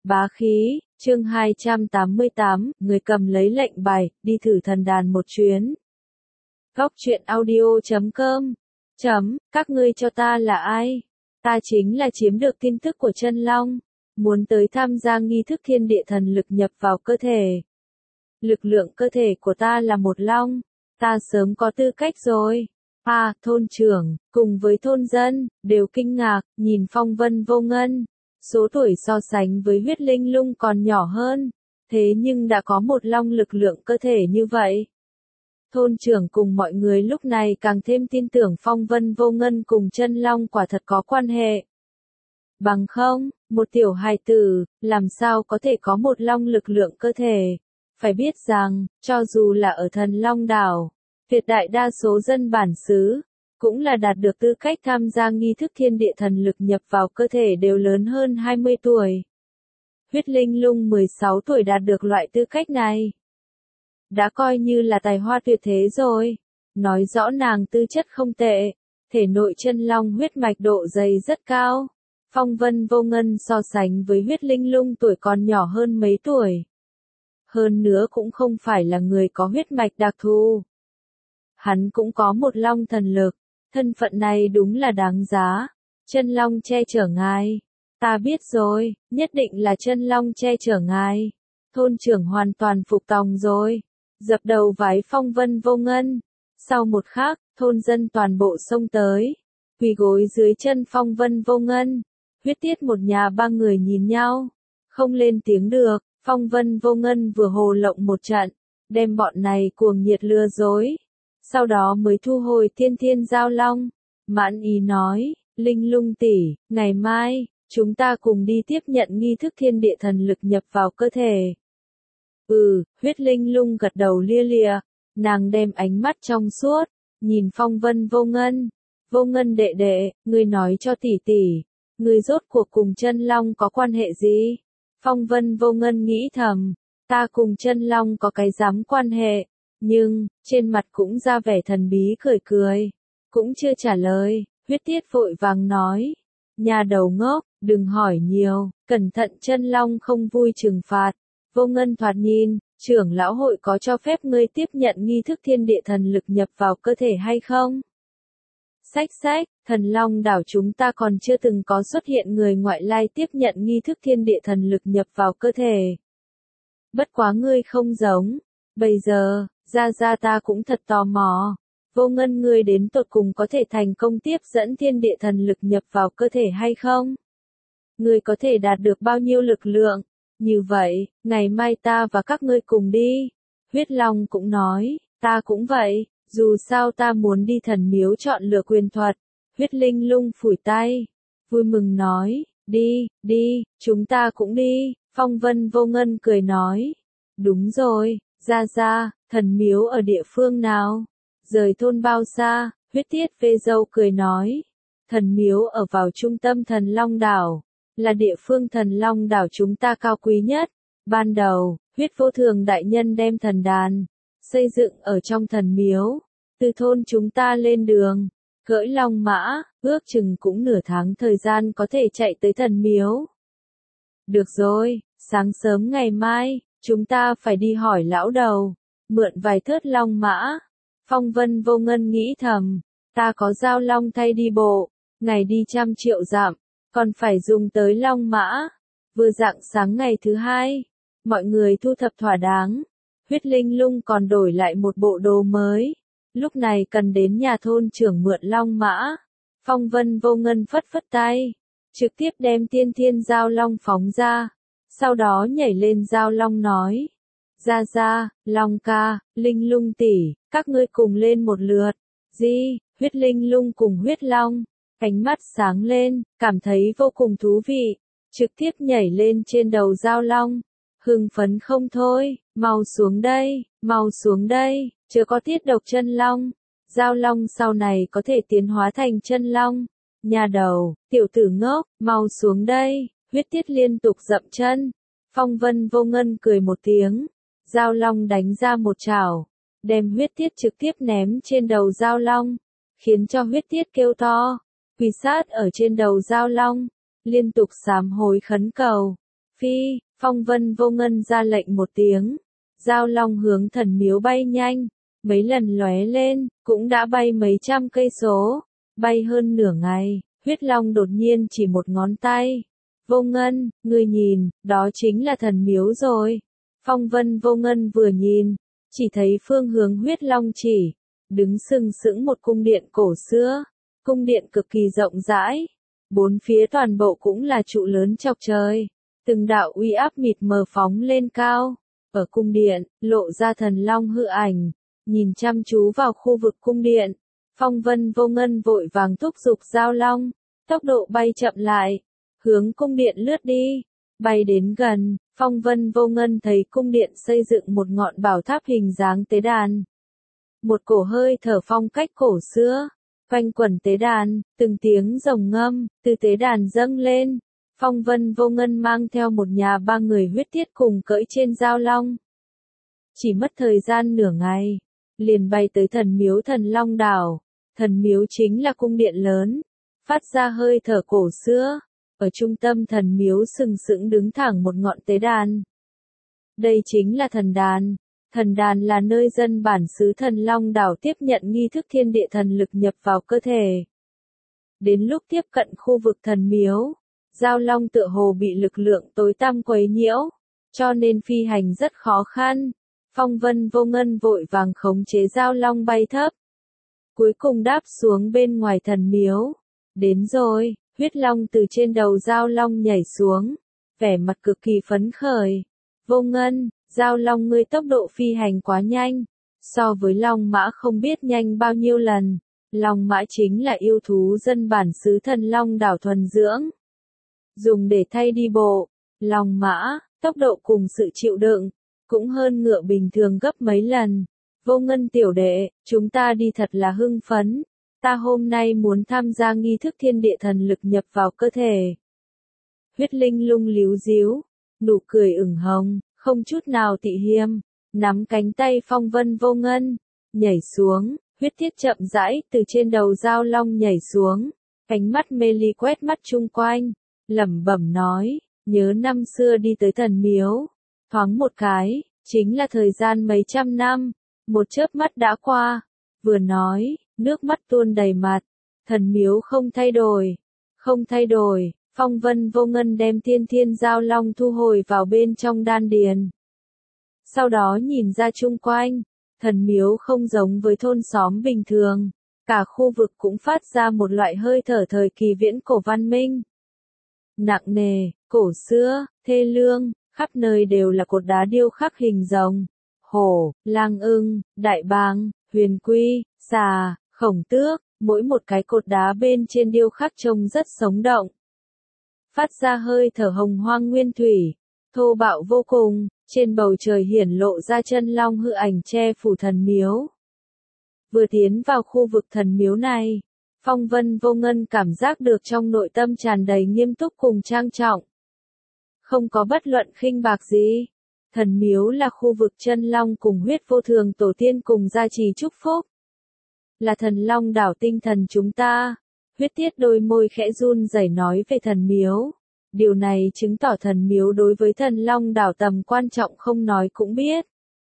Bá khí, chương 288, người cầm lấy lệnh bài, đi thử thần đàn một chuyến. Góc truyện audio.com các ngươi cho ta là ai? Ta chính là chiếm được tin tức của chân long, muốn tới tham gia nghi thức thiên địa thần lực nhập vào cơ thể. Lực lượng cơ thể của ta là một long, ta sớm có tư cách rồi. Thôn trưởng, cùng với thôn dân, đều kinh ngạc, nhìn phong vân vô ngân. Số tuổi so sánh với huyết linh lung còn nhỏ hơn, thế nhưng đã có một long lực lượng cơ thể như vậy. Thôn trưởng cùng mọi người lúc này càng thêm tin tưởng phong vân vô ngân cùng chân long quả thật có quan hệ. Bằng không, một tiểu hài tử, làm sao có thể có một long lực lượng cơ thể? Phải biết rằng, cho dù là ở thần long đảo, tuyệt đại đa số dân bản xứ, cũng là đạt được tư cách tham gia nghi thức thiên địa thần lực nhập vào cơ thể đều lớn hơn 20 tuổi. Huyết linh lung 16 tuổi đạt được loại tư cách này. Đã coi như là tài hoa tuyệt thế rồi. Nói rõ nàng tư chất không tệ. Thể nội chân long huyết mạch độ dày rất cao. Phong vân vô ngân so sánh với huyết linh lung tuổi còn nhỏ hơn mấy tuổi. Hơn nữa cũng không phải là người có huyết mạch đặc thù. Hắn cũng có một long thần lực. Thân phận này đúng là đáng giá. Chân long che chở ngài. Ta biết rồi, nhất định là chân long che chở ngài. Thôn trưởng hoàn toàn phục tòng rồi. Dập đầu vái phong vân vô ngân. Sau một khắc, thôn dân toàn bộ xông tới. Quỳ gối dưới chân phong vân vô ngân. Huyết tiết một nhà ba người nhìn nhau. Không lên tiếng được, phong vân vô ngân vừa hồ lộng một trận. Đem bọn này cuồng nhiệt lừa dối. Sau đó mới thu hồi thiên thiên giao long. Mãn ý nói, linh lung tỷ, ngày mai, chúng ta cùng đi tiếp nhận nghi thức thiên địa thần lực nhập vào cơ thể. Huyết linh lung gật đầu lia lịa, nàng đem ánh mắt trong suốt, nhìn phong vân vô ngân. Vô ngân đệ đệ, ngươi nói cho tỷ tỷ, ngươi rốt cuộc cùng chân long có quan hệ gì? Phong vân vô ngân nghĩ thầm, ta cùng chân long có cái dám quan hệ. Nhưng, trên mặt cũng ra vẻ thần bí cười cười. Cũng chưa trả lời, huyết tiết vội vàng nói. Nhà đầu ngốc, đừng hỏi nhiều, cẩn thận chân long không vui trừng phạt. Vô ngân thoạt nhìn, trưởng lão hội có cho phép ngươi tiếp nhận nghi thức thiên địa thần lực nhập vào cơ thể hay không? Sách, thần long đảo chúng ta còn chưa từng có xuất hiện người ngoại lai tiếp nhận nghi thức thiên địa thần lực nhập vào cơ thể. Bất quá ngươi không giống. Bây giờ, ra ta cũng thật tò mò. Vô ngân ngươi đến tột cùng có thể thành công tiếp dẫn thiên địa thần lực nhập vào cơ thể hay không? Ngươi có thể đạt được bao nhiêu lực lượng? Như vậy, ngày mai ta và các ngươi cùng đi. Huyết Long cũng nói, ta cũng vậy, dù sao ta muốn đi thần miếu chọn lựa quyền thuật. Huyết Linh lung phủi tay, vui mừng nói, đi, chúng ta cũng đi. Phong vân vô ngân cười nói, đúng rồi. Ra, thần miếu ở địa phương nào? Rời thôn bao xa? Huyết tiết vê dâu cười nói. Thần miếu ở vào trung tâm thần long đảo. Là địa phương thần long đảo chúng ta cao quý nhất. Ban đầu, huyết vô thường đại nhân đem thần đàn xây dựng ở trong thần miếu. Từ thôn chúng ta lên đường, cưỡi long mã, ước chừng cũng nửa tháng thời gian có thể chạy tới thần miếu. Được rồi, sáng sớm ngày mai, chúng ta phải đi hỏi lão đầu, mượn vài thớt long mã. Phong vân vô ngân nghĩ thầm, ta có giao long thay đi bộ, ngày đi 100 triệu dặm, còn phải dùng tới long mã. Vừa rạng sáng ngày thứ hai, mọi người thu thập thỏa đáng. Huyết linh lung còn đổi lại một bộ đồ mới. Lúc này cần đến nhà thôn trưởng mượn long mã. Phong vân vô ngân phất phất tay, trực tiếp đem tiên thiên giao long phóng ra. Sau đó nhảy lên giao long nói. Ra, long ca, linh lung tỷ, các ngươi cùng lên một lượt. Huyết linh lung cùng huyết long. Ánh mắt sáng lên, cảm thấy vô cùng thú vị. Trực tiếp nhảy lên trên đầu giao long. Hưng phấn không thôi, mau xuống đây, chưa có tiết độc chân long. Giao long sau này có thể tiến hóa thành chân long. Nhà đầu, tiểu tử ngốc, mau xuống đây. Huyết tiết liên tục dậm chân. Phong vân vô ngân cười một tiếng. Giao long đánh ra một chảo. Đem huyết tiết trực tiếp ném trên đầu giao long. Khiến cho huyết tiết kêu to. Quỳ sát ở trên đầu giao long. Liên tục sám hối khấn cầu. Phi, phong vân vô ngân ra lệnh một tiếng. Giao long hướng thần miếu bay nhanh, mấy lần lóe lên, cũng đã bay mấy trăm cây số, bay hơn nửa ngày, huyết long đột nhiên chỉ một ngón tay. Vô ngân, ngươi nhìn, đó chính là thần miếu rồi. Phong vân vô ngân vừa nhìn, chỉ thấy phương hướng huyết long chỉ, đứng sừng sững một cung điện cổ xưa, cung điện cực kỳ rộng rãi, bốn phía toàn bộ cũng là trụ lớn chọc trời, từng đạo uy áp mịt mờ phóng lên cao, ở cung điện, lộ ra thần long hư ảnh, nhìn chăm chú vào khu vực cung điện, phong vân vô ngân vội vàng thúc giục giao long, tốc độ bay chậm lại, hướng cung điện lướt đi, bay đến gần, phong vân vô ngân thấy cung điện xây dựng một ngọn bảo tháp hình dáng tế đàn. Một cổ hơi thở phong cách cổ xưa, quanh quẩn tế đàn, từng tiếng rồng ngâm, từ tế đàn dâng lên. Phong vân vô ngân mang theo một nhà ba người huyết tiết cùng cưỡi trên giao long. Chỉ mất thời gian nửa ngày, liền bay tới thần miếu thần long đảo. Thần miếu chính là cung điện lớn, phát ra hơi thở cổ xưa. Ở trung tâm thần miếu sừng sững đứng thẳng một ngọn tế đàn. Đây chính là thần đàn. Thần đàn là nơi dân bản xứ thần long đảo tiếp nhận nghi thức thiên địa thần lực nhập vào cơ thể. Đến lúc tiếp cận khu vực thần miếu, giao long tựa hồ bị lực lượng tối tăm quấy nhiễu, cho nên phi hành rất khó khăn. Phong vân vô ngân vội vàng khống chế giao long bay thấp. Cuối cùng đáp xuống bên ngoài thần miếu. Đến rồi, huyết long từ trên đầu giao long nhảy xuống, vẻ mặt cực kỳ phấn khởi. Vô ngân, giao long ngươi tốc độ phi hành quá nhanh, so với long mã không biết nhanh bao nhiêu lần. Long mã chính là yêu thú dân bản xứ thần long đảo thuần dưỡng, dùng để thay đi bộ. Long mã, tốc độ cùng sự chịu đựng, cũng hơn ngựa bình thường gấp mấy lần. Vô ngân tiểu đệ, chúng ta đi thật là hưng phấn. Ta hôm nay muốn tham gia nghi thức thiên địa thần lực nhập vào cơ thể. Huyết linh lung líu díu, nụ cười ửng hồng, không chút nào tị hiềm, nắm cánh tay phong vân vô ngân, nhảy xuống, huyết thiết chậm rãi từ trên đầu giao long nhảy xuống, cánh mắt mê ly quét mắt chung quanh, lẩm bẩm nói, nhớ năm xưa đi tới thần miếu, thoáng một cái, chính là thời gian mấy trăm năm, một chớp mắt đã qua, vừa nói, nước mắt tuôn đầy mặt, thần miếu không thay đổi, phong vân vô ngân đem thiên thiên giao long thu hồi vào bên trong đan điền. Sau đó nhìn ra chung quanh, thần miếu không giống với thôn xóm bình thường, cả khu vực cũng phát ra một loại hơi thở thời kỳ viễn cổ văn minh. Nặng nề, cổ xưa, thê lương, khắp nơi đều là cột đá điêu khắc hình rồng, hổ, lang ưng, đại bàng, huyền quy, xà, khổng tước, mỗi một cái cột đá bên trên điêu khắc trông rất sống động. Phát ra hơi thở hồng hoang nguyên thủy, thô bạo vô cùng, trên bầu trời hiển lộ ra chân long hư ảnh che phủ thần miếu. Vừa tiến vào khu vực thần miếu này, phong vân vô ngân cảm giác được trong nội tâm tràn đầy nghiêm túc cùng trang trọng. Không có bất luận khinh bạc gì. Thần miếu là khu vực chân long cùng huyết vô thường tổ tiên cùng gia trì chúc phúc. Là thần long đảo tinh thần chúng ta. Huyết tiết đôi môi khẽ run rẩy nói về thần miếu. Điều này chứng tỏ thần miếu đối với thần long đảo tầm quan trọng không nói cũng biết.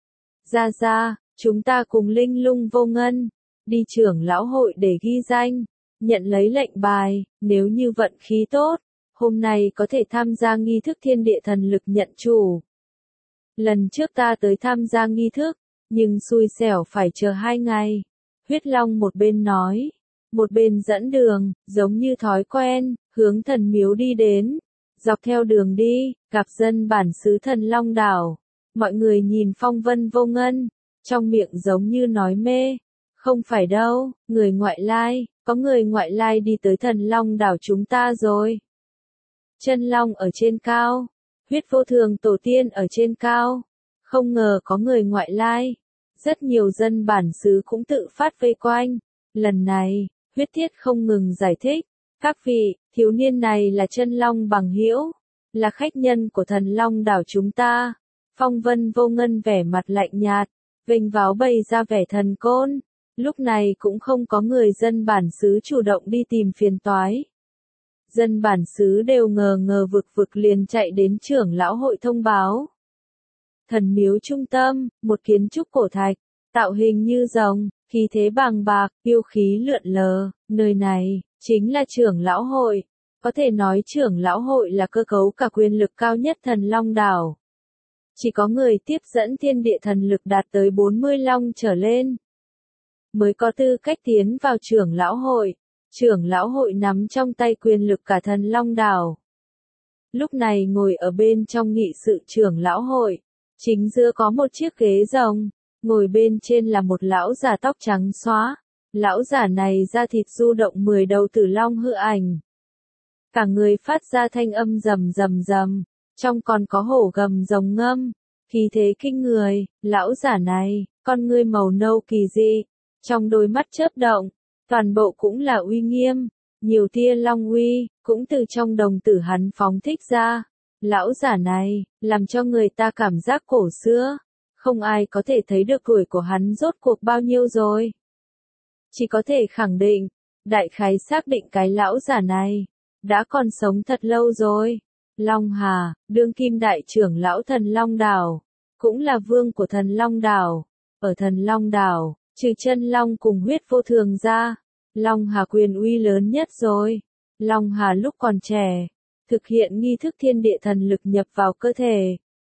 Ra, chúng ta cùng linh lung vô ngân, đi trưởng lão hội để ghi danh, nhận lấy lệnh bài, nếu như vận khí tốt, hôm nay có thể tham gia nghi thức thiên địa thần lực nhận chủ. Lần trước ta tới tham gia nghi thức, nhưng xui xẻo phải chờ 2 ngày. Huyết Long một bên nói, một bên dẫn đường, giống như thói quen, hướng thần miếu đi đến. Dọc theo đường đi, gặp dân bản xứ thần Long đảo. Mọi người nhìn phong vân vô ngân, trong miệng giống như nói mê. Không phải đâu, người ngoại lai, có người ngoại lai đi tới thần Long đảo chúng ta rồi. Chân long ở trên cao, huyết vô thường tổ tiên ở trên cao. Không ngờ có người ngoại lai. Rất nhiều dân bản xứ cũng tự phát vây quanh. Lần này, huyết thiết không ngừng giải thích. Các vị, thiếu niên này là chân long bằng hữu, là khách nhân của thần long đảo chúng ta. Phong vân vô ngân vẻ mặt lạnh nhạt, vênh váo bày ra vẻ thần côn. Lúc này cũng không có người dân bản xứ chủ động đi tìm phiền toái. Dân bản xứ đều ngờ ngờ vực liền chạy đến trưởng lão hội thông báo. Thần miếu trung tâm, một kiến trúc cổ thạch, tạo hình như rồng, khí thế bàng bạc, yêu khí lượn lờ, nơi này, chính là trưởng lão hội. Có thể nói trưởng lão hội là cơ cấu cả quyền lực cao nhất Thần Long Đảo. Chỉ có người tiếp dẫn thiên địa thần lực đạt tới 40 long trở lên, mới có tư cách tiến vào trưởng lão hội. Trưởng lão hội nắm trong tay quyền lực cả Thần Long Đảo. Lúc này ngồi ở bên trong nghị sự trưởng lão hội, chính giữa có một chiếc ghế rồng, ngồi bên trên là một lão già tóc trắng xóa. Lão già này da thịt du động 10 đầu tử long hư ảnh. Cả người phát ra thanh âm rầm rầm rầm, trong còn có hổ gầm rồng ngâm, khí thế kinh người. Lão già này, con ngươi màu nâu kỳ dị, trong đôi mắt chớp động, toàn bộ cũng là uy nghiêm, nhiều tia long uy, cũng từ trong đồng tử hắn phóng thích ra. Lão già này, làm cho người ta cảm giác cổ xưa, không ai có thể thấy được tuổi của hắn rốt cuộc bao nhiêu rồi. Chỉ có thể khẳng định, đại khái xác định cái lão già này, đã còn sống thật lâu rồi. Long Hà, đương kim đại trưởng lão Thần Long Đảo, cũng là vương của Thần Long Đảo. Ở Thần Long Đảo, trừ chân long cùng huyết vô thường ra, Long Hà quyền uy lớn nhất rồi. Long Hà lúc còn trẻ, thực hiện nghi thức thiên địa thần lực nhập vào cơ thể,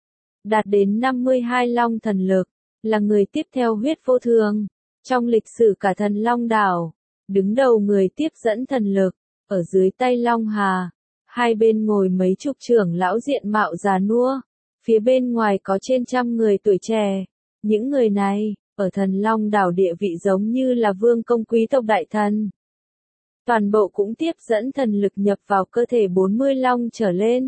đạt đến 52 long thần lực, là người tiếp theo huyết vô thường. Trong lịch sử cả Thần Long Đảo, đứng đầu người tiếp dẫn thần lực, ở dưới tay Long Hà, hai bên ngồi mấy chục trưởng lão diện mạo già nua, phía bên ngoài có trên trăm người tuổi trẻ. Những người này, ở Thần Long Đảo địa vị giống như là vương công quý tộc đại thần. Toàn bộ cũng tiếp dẫn thần lực nhập vào cơ thể 40 long trở lên.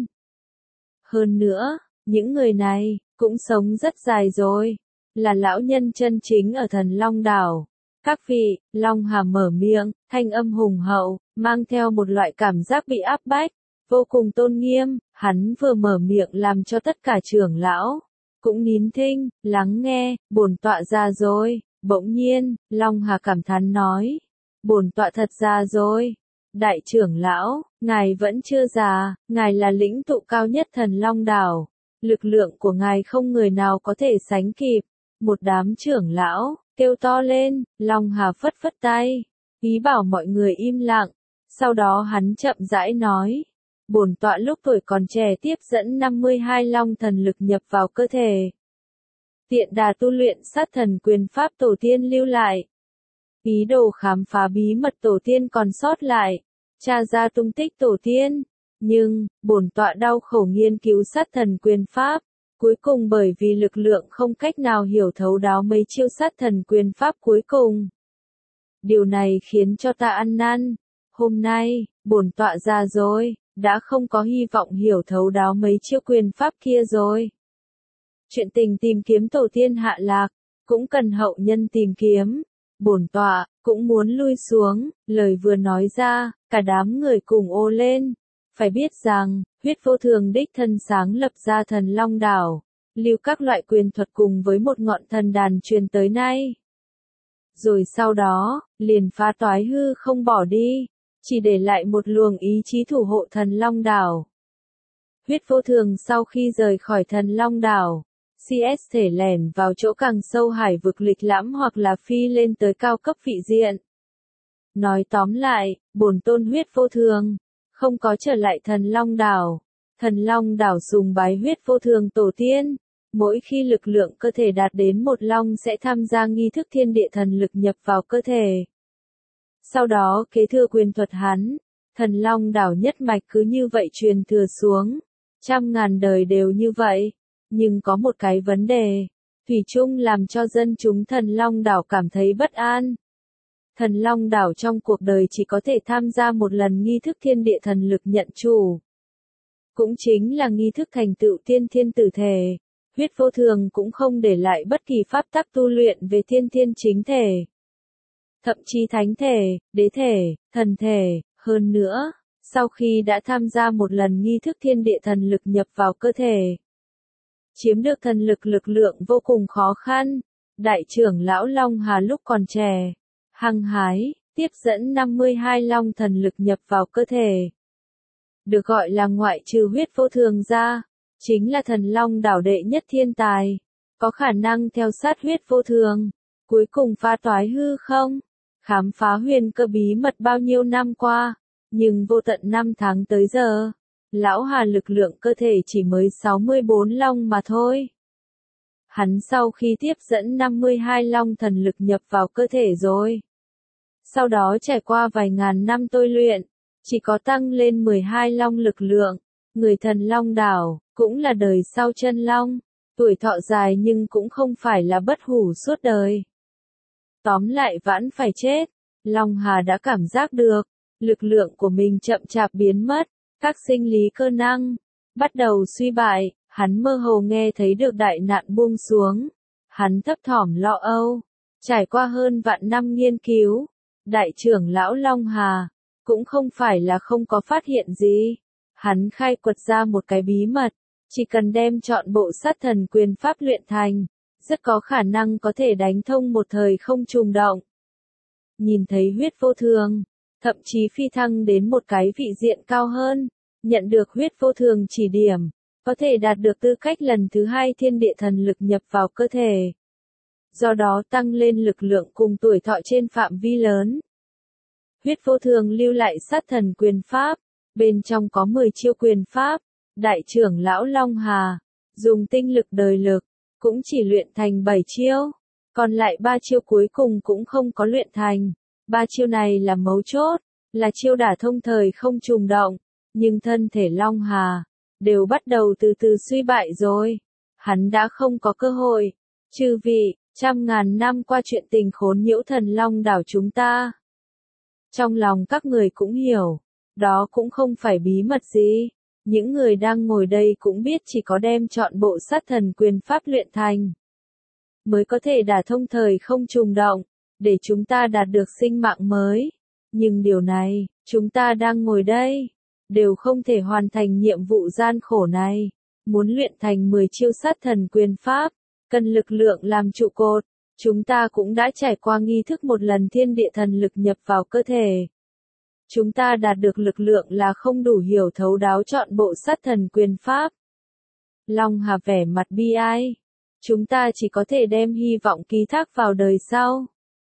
Hơn nữa, những người này, cũng sống rất dài rồi, là lão nhân chân chính ở Thần Long Đảo. Các vị, Long Hà mở miệng, thanh âm hùng hậu, mang theo một loại cảm giác bị áp bách, vô cùng tôn nghiêm. Hắn vừa mở miệng làm cho tất cả trưởng lão cũng nín thinh, lắng nghe. Bổn tọa ra rồi. Bỗng nhiên, Long Hà cảm thán nói, bổn tọa thật ra rồi. Đại trưởng lão, ngài vẫn chưa già, ngài là lĩnh tụ cao nhất Thần Long Đảo, lực lượng của ngài không người nào có thể sánh kịp. Một đám trưởng lão kêu to lên. Long Hà phất phất tay, ý bảo mọi người im lặng. Sau đó hắn chậm rãi nói, bổn tọa lúc tuổi còn trẻ tiếp dẫn 52 long thần lực nhập vào cơ thể, tiện đà tu luyện sát thần quyền pháp tổ tiên lưu lại, ý đồ khám phá bí mật tổ tiên còn sót lại, tra ra tung tích tổ tiên. Nhưng, bổn tọa đau khổ nghiên cứu sát thần quyền pháp, cuối cùng bởi vì lực lượng không cách nào hiểu thấu đáo mấy chiêu sát thần quyền pháp cuối cùng. Điều này khiến cho ta ăn năn. Hôm nay, bổn tọa già rồi, đã không có hy vọng hiểu thấu đáo mấy chiêu quyền pháp kia rồi. Chuyện tình tìm kiếm tổ tiên hạ lạc, cũng cần hậu nhân tìm kiếm. Bổn tọa, cũng muốn lui xuống. Lời vừa nói ra, cả đám người cùng ô lên. Phải biết rằng, huyết vô thường đích thân sáng lập ra Thần Long Đảo, lưu các loại quyền thuật cùng với một ngọn thần đàn truyền tới nay. Rồi sau đó, liền phá toái hư không bỏ đi, chỉ để lại một luồng ý chí thủ hộ Thần Long Đảo. Huyết vô thường sau khi rời khỏi Thần Long Đảo, CS thể lẻn vào chỗ càng sâu hải vực lịch lãm hoặc là phi lên tới cao cấp vị diện. Nói tóm lại, bổn tôn huyết vô thường không có trở lại Thần Long Đảo. Thần Long Đảo sùng bái huyết vô thường tổ tiên. Mỗi khi lực lượng cơ thể đạt đến một long sẽ tham gia nghi thức thiên địa thần lực nhập vào cơ thể. Sau đó kế thừa quyền thuật hắn. Thần Long Đảo nhất mạch cứ như vậy truyền thừa xuống. Trăm ngàn đời đều như vậy. Nhưng có một cái vấn đề, thủy chung làm cho dân chúng Thần Long Đảo cảm thấy bất an. Thần Long Đảo trong cuộc đời chỉ có thể tham gia một lần nghi thức thiên địa thần lực nhận chủ. Cũng chính là nghi thức thành tựu tiên thiên tử thể. Huyết vô thường cũng không để lại bất kỳ pháp tắc tu luyện về tiên thiên chính thể. Thậm chí thánh thể, đế thể, thần thể. Hơn nữa, sau khi đã tham gia một lần nghi thức thiên địa thần lực nhập vào cơ thể, chiếm được thần lực lực lượng vô cùng khó khăn. Đại trưởng lão Long Hà lúc còn trẻ, hăng hái, tiếp dẫn 52 long thần lực nhập vào cơ thể. được gọi là ngoại trừ huyết vô thường ra, chính là thần long đảo đệ nhất thiên tài, có khả năng theo sát huyết vô thường, cuối cùng phá toái hư không, khám phá huyền cơ bí mật bao nhiêu năm qua, nhưng vô tận năm tháng tới giờ, lão Hà lực lượng cơ thể chỉ mới 64 long mà thôi. Hắn sau khi tiếp dẫn 52 long thần lực nhập vào cơ thể rồi. Sau đó trải qua vài ngàn năm tôi luyện, chỉ có tăng lên 12 long lực lượng, người thần long đảo, cũng là đời sau chân long, tuổi thọ dài nhưng cũng không phải là bất hủ suốt đời. Tóm lại vẫn phải chết, Long Hà đã cảm giác được, lực lượng của mình chậm chạp biến mất, các sinh lý cơ năng bắt đầu suy bại, hắn mơ hồ nghe thấy được đại nạn buông xuống. Hắn thấp thỏm lo âu, trải qua hơn vạn năm nghiên cứu, đại trưởng lão Long Hà cũng không phải là không có phát hiện gì. Hắn khai quật ra một cái bí mật, chỉ cần đem chọn bộ sát thần quyền pháp luyện thành, rất có khả năng có thể đánh thông một thời không trùng động. Nhìn thấy huyết vô thường, thậm chí phi thăng đến một cái vị diện cao hơn, nhận được huyết vô thường chỉ điểm, có thể đạt được tư cách lần thứ 2 thiên địa thần lực nhập vào cơ thể. Do đó tăng lên lực lượng cùng tuổi thọ trên phạm vi lớn. Huyết vô thường lưu lại sát thần quyền pháp, bên trong có 10 chiêu quyền pháp, đại trưởng lão Long Hà, dùng tinh lực đời lực, cũng chỉ luyện thành 7 chiêu, còn lại 3 chiêu cuối cùng cũng không có luyện thành. 3 chiêu này là mấu chốt, là chiêu đả thông thời không trùng động, nhưng thân thể Long Hà đều bắt đầu từ từ suy bại rồi. Hắn đã không có cơ hội. Chư vị, trăm ngàn năm qua chuyện tình khốn nhiễu thần Long đảo chúng ta. Trong lòng các người cũng hiểu, đó cũng không phải bí mật gì. Những người đang ngồi đây cũng biết chỉ có đem chọn bộ sát thần quyền pháp luyện thành, mới có thể đả thông thời không trùng động, để chúng ta đạt được sinh mạng mới. Nhưng điều này, chúng ta đang ngồi đây, đều không thể hoàn thành nhiệm vụ gian khổ này. Muốn luyện thành 10 chiêu sát thần quyền pháp, cần lực lượng làm trụ cột. Chúng ta cũng đã trải qua nghi thức một lần thiên địa thần lực nhập vào cơ thể. Chúng ta đạt được lực lượng là không đủ hiểu thấu đáo chọn bộ sát thần quyền pháp. Long Hà vẻ mặt bi ai. Chúng ta chỉ có thể đem hy vọng ký thác vào đời sau.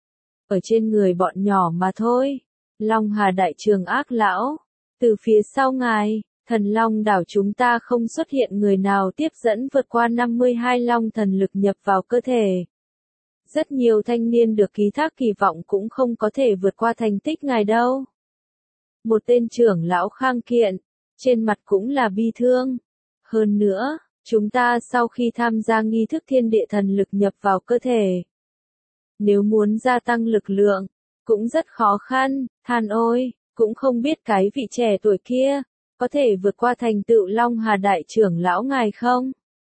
Ở trên người bọn nhỏ mà thôi. Long Hà đại trường ác lão. Từ phía sau ngài, thần Long đảo chúng ta không xuất hiện người nào tiếp dẫn vượt qua 52 long thần lực nhập vào cơ thể. Rất nhiều thanh niên được ký thác kỳ vọng cũng không có thể vượt qua thành tích ngài đâu. Một tên trưởng lão khang kiện, trên mặt cũng là bi thương. Hơn nữa, chúng ta sau khi tham gia nghi thức thiên địa thần lực nhập vào cơ thể, nếu muốn gia tăng lực lượng, cũng rất khó khăn, than ôi, cũng không biết cái vị trẻ tuổi kia, có thể vượt qua thành tựu Long Hà đại trưởng lão ngài không?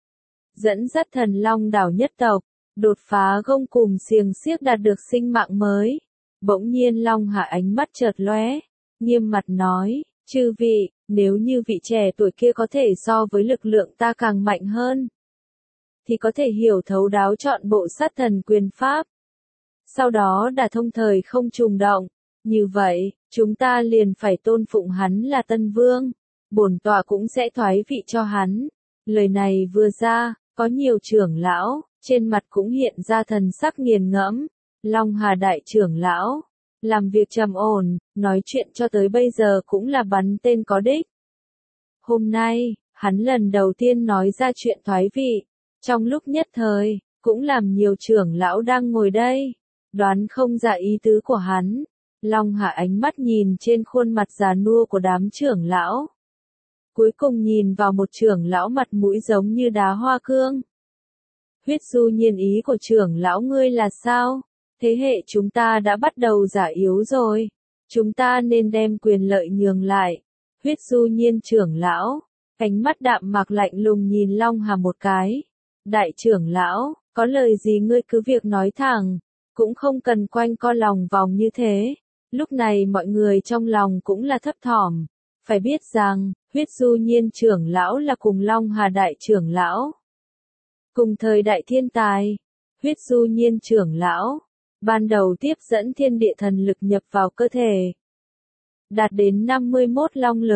Dẫn dắt thần Long đảo nhất tộc, đột phá gông cùm xiềng xiếc đạt được sinh mạng mới. Bỗng nhiên Long Hà ánh mắt chợt lóe, nghiêm mặt nói, chư vị, nếu như vị trẻ tuổi kia có thể so với lực lượng ta càng mạnh hơn, thì có thể hiểu thấu đáo chọn bộ sát thần quyền pháp. Sau đó đả thông thời không trùng động. Như vậy, chúng ta liền phải tôn phụng hắn là Tân Vương. Bổn tọa cũng sẽ thoái vị cho hắn. Lời này vừa ra, có nhiều trưởng lão, trên mặt cũng hiện ra thần sắc nghiền ngẫm. Long Hà đại trưởng lão, làm việc trầm ổn, nói chuyện cho tới bây giờ cũng là bắn tên có đích. Hôm nay, hắn lần đầu tiên nói ra chuyện thoái vị. Trong lúc nhất thời, cũng làm nhiều trưởng lão đang ngồi đây, đoán không ra ý tứ của hắn. Long Hà ánh mắt nhìn trên khuôn mặt già nua của đám trưởng lão. Cuối cùng nhìn vào một trưởng lão mặt mũi giống như đá hoa cương. Huyết Du Nhiên, ý của trưởng lão ngươi là sao? Thế hệ chúng ta đã bắt đầu già yếu rồi. Chúng ta nên đem quyền lợi nhường lại. Huyết Du Nhiên trưởng lão, ánh mắt đạm mạc lạnh lùng nhìn Long Hà một cái. Đại trưởng lão, có lời gì ngươi cứ việc nói thẳng, cũng không cần quanh co lòng vòng như thế. Lúc này mọi người trong lòng cũng là thấp thỏm. Phải biết rằng, Huyết Du Nhiên trưởng lão là cùng Long Hà đại trưởng lão. Cùng thời đại thiên tài, Huyết Du Nhiên trưởng lão, ban đầu tiếp dẫn thiên địa thần lực nhập vào cơ thể. Đạt đến 51 long lực,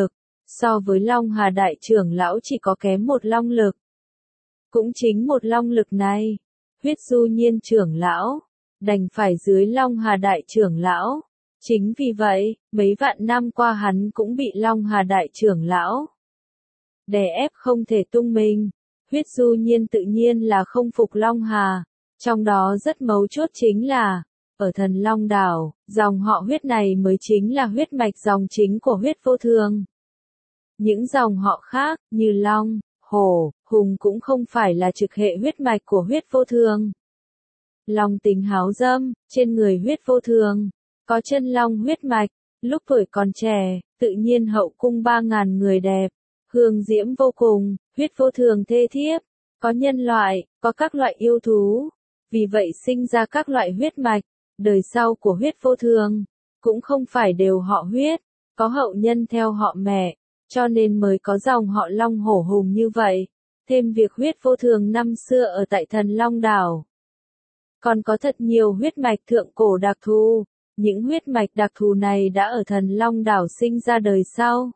so với Long Hà đại trưởng lão chỉ có kém một long lực. Cũng chính một long lực này, Huyết Du Nhiên trưởng lão đành phải dưới Long Hà đại trưởng lão. Chính vì vậy, mấy vạn năm qua hắn cũng bị Long Hà đại trưởng lão đè ép không thể tung mình. Huyết Du Nhiên tự nhiên là không phục Long Hà, trong đó rất mấu chốt chính là, ở Thần Long đảo, dòng họ Huyết này mới chính là huyết mạch dòng chính của Huyết Vô Thường. Những dòng họ khác, như Long, Hổ, Hùng cũng không phải là trực hệ huyết mạch của Huyết Vô Thường. Long tính háo dâm, trên người Huyết Vô Thường có chân long huyết mạch, lúc tuổi còn trẻ, tự nhiên hậu cung 3.000 người đẹp, hương diễm vô cùng, Huyết Vô Thường thê thiếp, có nhân loại, có các loại yêu thú, vì vậy sinh ra các loại huyết mạch. Đời sau của Huyết Vô Thường cũng không phải đều họ Huyết, có hậu nhân theo họ mẹ, cho nên mới có dòng họ Long Hổ Hùng như vậy. Thêm việc Huyết Vô Thường năm xưa ở tại Thần Long đảo, còn có thật nhiều huyết mạch thượng cổ đặc thù. Những huyết mạch đặc thù này đã ở Thần Long đảo sinh ra đời sau.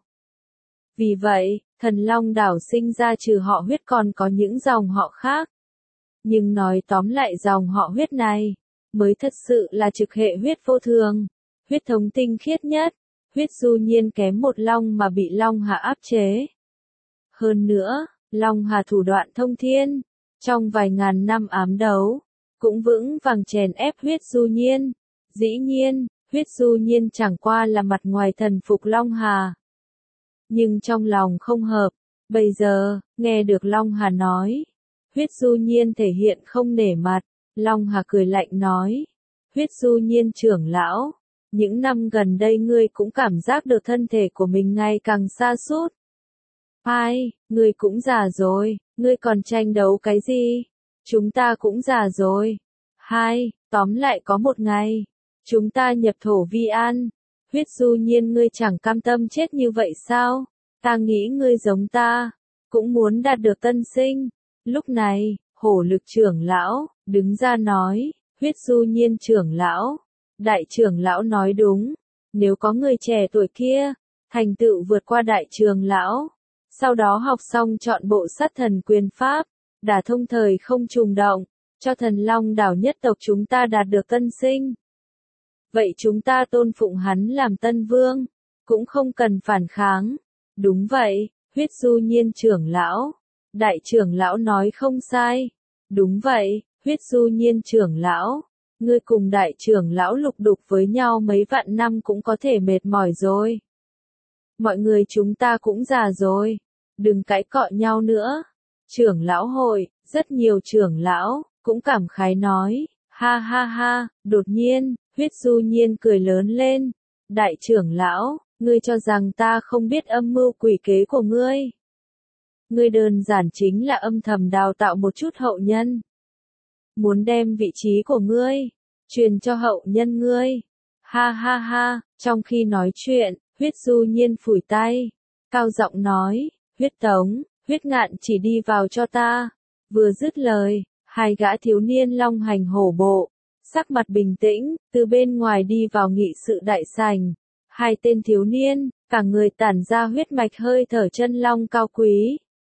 Vì vậy, Thần Long đảo sinh ra trừ họ Huyết còn có những dòng họ khác. Nhưng nói tóm lại dòng họ Huyết này mới thật sự là trực hệ Huyết Vô Thường, huyết thống tinh khiết nhất. Huyết Du Nhiên kém một long mà bị Long Hà áp chế. Hơn nữa, Long Hà thủ đoạn thông thiên, trong vài ngàn năm ám đấu, cũng vững vàng chèn ép Huyết Du Nhiên. Dĩ nhiên, Huyết Du Nhiên chẳng qua là mặt ngoài thần phục Long Hà, nhưng trong lòng không hợp. Bây giờ, nghe được Long Hà nói, Huyết Du Nhiên thể hiện không nể mặt. Long Hà cười lạnh nói, Huyết Du Nhiên trưởng lão, những năm gần đây ngươi cũng cảm giác được thân thể của mình ngày càng sa sút. Ai, ngươi cũng già rồi, ngươi còn tranh đấu cái gì? Chúng ta cũng già rồi. Hai, tóm lại có một ngày, chúng ta nhập thổ vi an. Huyết Du Nhiên ngươi chẳng cam tâm chết như vậy sao? Ta nghĩ ngươi giống ta, cũng muốn đạt được tân sinh. Lúc này, Hổ Lực trưởng lão đứng ra nói, Huyết Du Nhiên trưởng lão, đại trưởng lão nói đúng, nếu có người trẻ tuổi kia, thành tựu vượt qua đại trưởng lão, sau đó học xong chọn bộ sát thần quyền pháp, đả thông thời không trùng động, cho Thần Long đảo nhất tộc chúng ta đạt được tân sinh. Vậy chúng ta tôn phụng hắn làm tân vương, cũng không cần phản kháng. Đúng vậy, Huyết Du Nhiên trưởng lão, đại trưởng lão nói không sai. Đúng vậy, Huyết Du Nhiên trưởng lão, ngươi cùng đại trưởng lão lục đục với nhau mấy vạn năm cũng có thể mệt mỏi rồi. Mọi người chúng ta cũng già rồi, đừng cãi cọ nhau nữa. Trưởng lão hội, rất nhiều trưởng lão cũng cảm khái nói, ha ha ha. Đột nhiên, Huyết Du Nhiên cười lớn lên, đại trưởng lão, ngươi cho rằng ta không biết âm mưu quỷ kế của ngươi? Ngươi đơn giản chính là âm thầm đào tạo một chút hậu nhân, muốn đem vị trí của ngươi truyền cho hậu nhân ngươi. Ha ha ha. Trong khi nói chuyện, Huyết Du Nhiên phủi tay, cao giọng nói, Huyết Tống, Huyết Ngạn chỉ đi vào cho ta. Vừa dứt lời, hai gã thiếu niên long hành hổ bộ, sắc mặt bình tĩnh, từ bên ngoài đi vào nghị sự đại sảnh. Hai tên thiếu niên, cả người tản ra huyết mạch hơi thở chân long cao quý.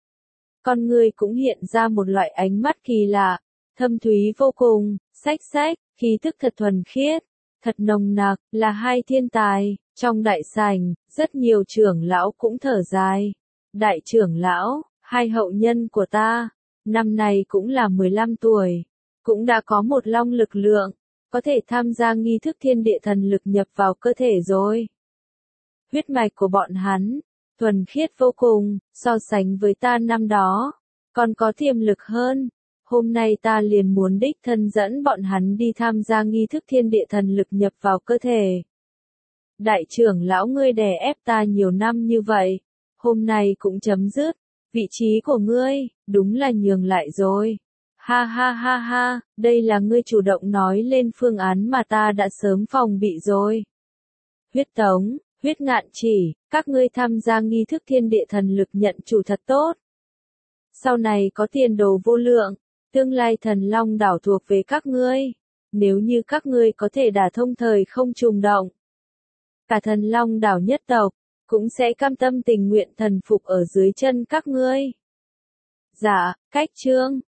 Con người cũng hiện ra một loại ánh mắt kỳ lạ, thâm thúy vô cùng, xách xách, khí thức thật thuần khiết, thật nồng nặc, là hai thiên tài. Trong đại sảnh, rất nhiều trưởng lão cũng thở dài. Đại trưởng lão, hai hậu nhân của ta, năm nay cũng là 15 tuổi, cũng đã có một long lực lượng, có thể tham gia nghi thức thiên địa thần lực nhập vào cơ thể rồi. Huyết mạch của bọn hắn, thuần khiết vô cùng, so sánh với ta năm đó, còn có tiềm lực hơn. Hôm nay ta liền muốn đích thân dẫn bọn hắn đi tham gia nghi thức thiên địa thần lực nhập vào cơ thể. Đại trưởng lão ngươi đè ép ta nhiều năm như vậy, hôm nay cũng chấm dứt, vị trí của ngươi, đúng là nhường lại rồi. Ha ha ha ha, đây là ngươi chủ động nói lên phương án mà ta đã sớm phòng bị rồi. Huyết Tống, Huyết Ngạn chỉ, các ngươi tham gia nghi thức thiên địa thần lực nhận chủ thật tốt. Sau này có tiền đồ vô lượng, tương lai Thần Long đảo thuộc về các ngươi. Nếu như các ngươi có thể đả thông thời không trùng động, cả Thần Long đảo nhất tộc cũng sẽ cam tâm tình nguyện thần phục ở dưới chân các ngươi. Dạ, cách chương